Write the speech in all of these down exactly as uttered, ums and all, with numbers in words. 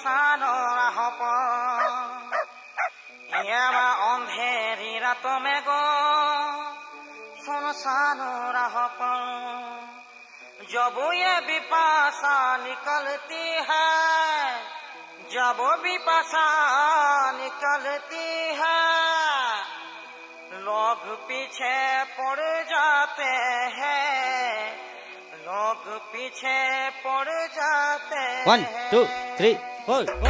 सुनसान राह पर यामा अंधेरी रातों में गो सुनसान राह पर जब ये विपाशा निकलती है जब विपाशा निकलती है लोग पीछे पड़ जाते हैं लोग पीछे पड़ जाते हैं one two three four four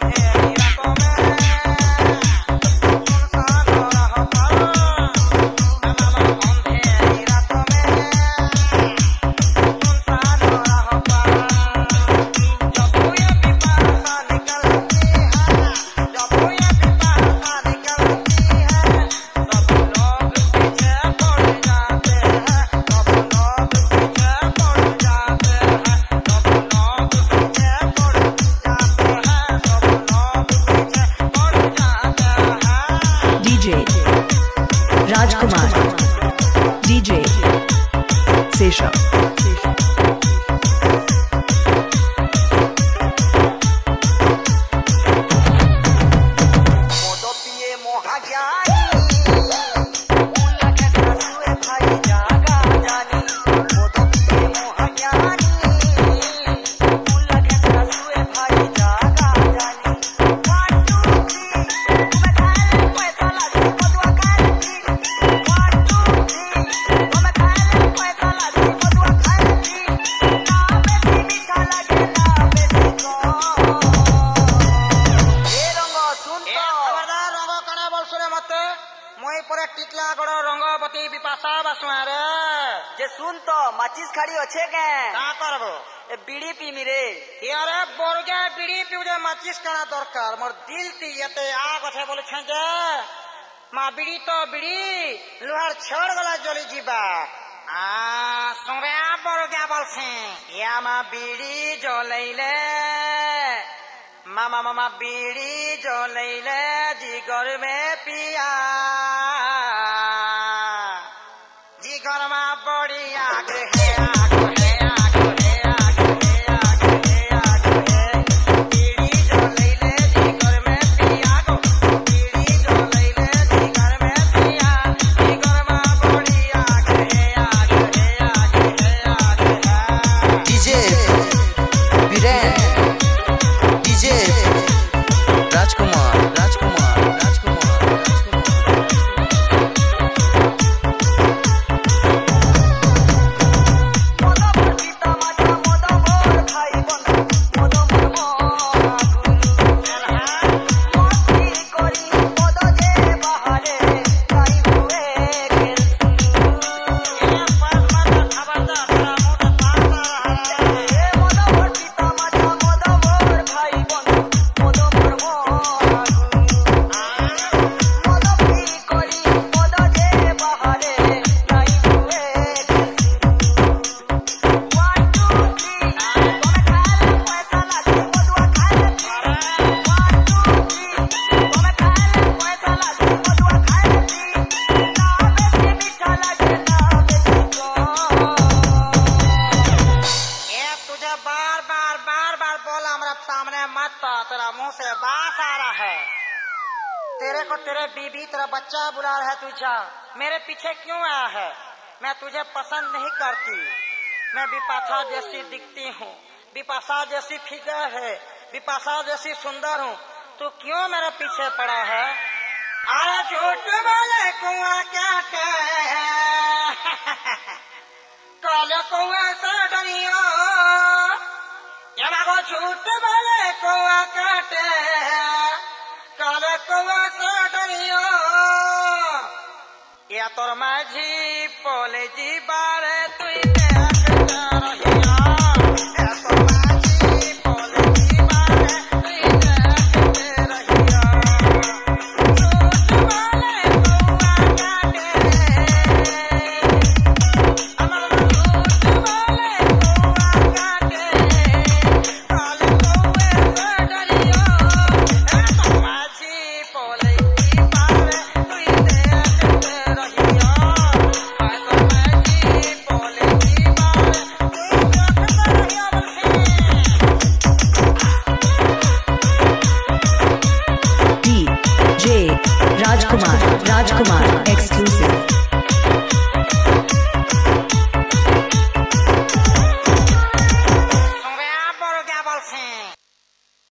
Rajkumar DJ शेषा रंगपति विपाशा बसुआरे जे सुन तो माचिस खाड़ी अच्छे के का करबो ए बीड़ी पी मिरे यारे बोरगे बीड़ी पिउजे माचिस काना दरकार मोर दिल ती एते आ कथे बोले छ जे मा बीड़ी तो बीड़ी लोहार छोड़ गला जली जीबा आ सुरे बोरगे बोलसे या मा बीड़ी जलैले मामा मामा बीड़ी जलैले जिगर में पिया जिगर में बड़ी आग है आग है आग है आग है आग है आग है बीड़ी जलैले जिगर में पिया गो बीड़ी जलैले जिगर में पिया जिगर में बड़ी आग है आग है आग है आग है डीजे बीरेन डीजे राजकुमार राजकुमार राजकुमार तेरा मुंह से बात आ रहा है तेरे को तेरे बीबी तेरा बच्चा बुला रहा है तुझा मेरे पीछे क्यों आया है मैं तुझे पसंद नहीं करती मैं विपाशा जैसी दिखती हूँ विपाशा जैसी फिगर है विपाशा जैसी सुंदर हूँ तू क्यों मेरे पीछे पड़ा है अरे झूठ बोले कुआं क्या कल कुआं से डरियो को झूठ बोले कुआं काटे कल कुआं से डरियो या तोर माझी पोले जी बारे तुई Rajkumar, Rajkumar, X